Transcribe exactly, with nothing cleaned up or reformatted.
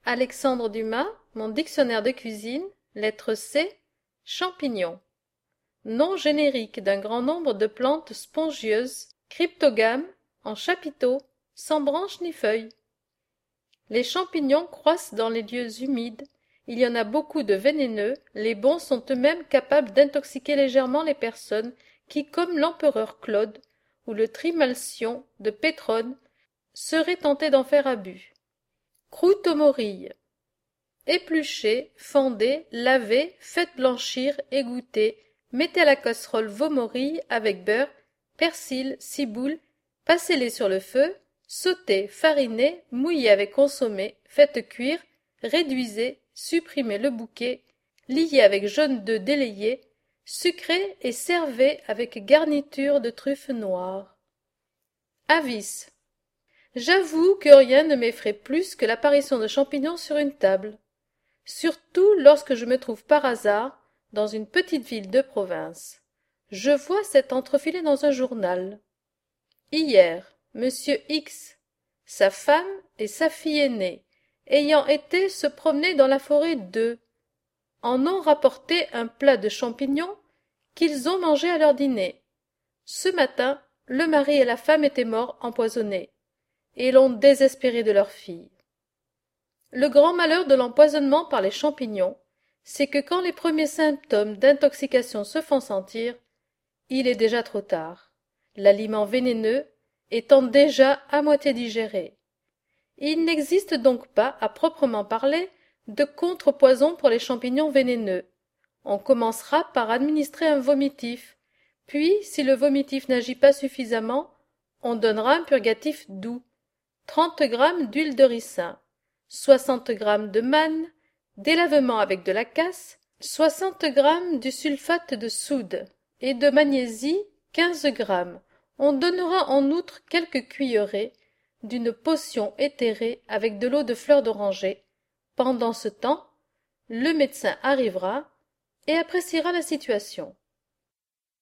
Alexandre Dumas, mon dictionnaire de cuisine, lettre C, champignons. Nom générique d'un grand nombre de plantes spongieuses, cryptogames, en chapiteaux, sans branches ni feuilles. Les champignons croissent dans les lieux humides, il y en a beaucoup de vénéneux, les bons sont eux-mêmes capables d'intoxiquer légèrement les personnes qui, comme l'empereur Claude ou le trimalcion de Pétrone, seraient tentés d'en faire abus. Croûte aux morilles. Épluchez, fendez, lavez, faites blanchir, égouttez, mettez à la casserole vos morilles avec beurre, persil, ciboule, passez-les sur le feu, sautez, farinez, mouillez avec consommé, faites cuire, réduisez, supprimez le bouquet, liez avec jaune d'œuf délayé, sucrez et servez avec garniture de truffes noires. Avis. J'avoue que rien ne m'effraie plus que l'apparition de champignons sur une table, surtout lorsque je me trouve par hasard dans une petite ville de province. Je vois cet entrefilet dans un journal. Hier, Monsieur X, sa femme et sa fille aînée, ayant été se promener dans la forêt de, en ont rapporté un plat de champignons qu'ils ont mangé à leur dîner. Ce matin, le mari et la femme étaient morts empoisonnés, et l'ont désespéré de leur fille. Le grand malheur de l'empoisonnement par les champignons, c'est que quand les premiers symptômes d'intoxication se font sentir, il est déjà trop tard, l'aliment vénéneux étant déjà à moitié digéré. Il n'existe donc pas, à proprement parler, de contrepoison pour les champignons vénéneux. On commencera par administrer un vomitif, puis, si le vomitif n'agit pas suffisamment, on donnera un purgatif doux, trente grammes d'huile de ricin, soixante grammes de manne, délavement avec de la casse, soixante grammes du sulfate de soude et de magnésie, quinze grammes. On donnera en outre quelques cuillerées d'une potion éthérée avec de l'eau de fleur d'oranger. Pendant ce temps, le médecin arrivera et appréciera la situation.